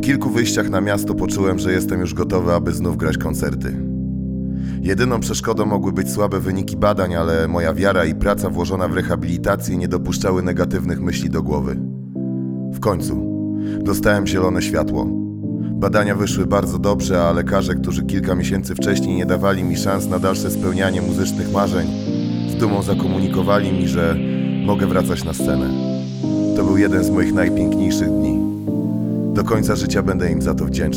kilku wyjściach na miasto poczułem, że jestem już gotowy, aby znów grać koncerty. Jedyną przeszkodą mogły być słabe wyniki badań, ale moja wiara i praca włożona w rehabilitację nie dopuszczały negatywnych myśli do głowy. W końcu dostałem zielone światło. Badania wyszły bardzo dobrze, a lekarze, którzy kilka miesięcy wcześniej nie dawali mi szans na dalsze spełnianie muzycznych marzeń, z dumą zakomunikowali mi, że mogę wracać na scenę. To był jeden z moich najpiękniejszych dni. Do końca życia będę im za to wdzięczny.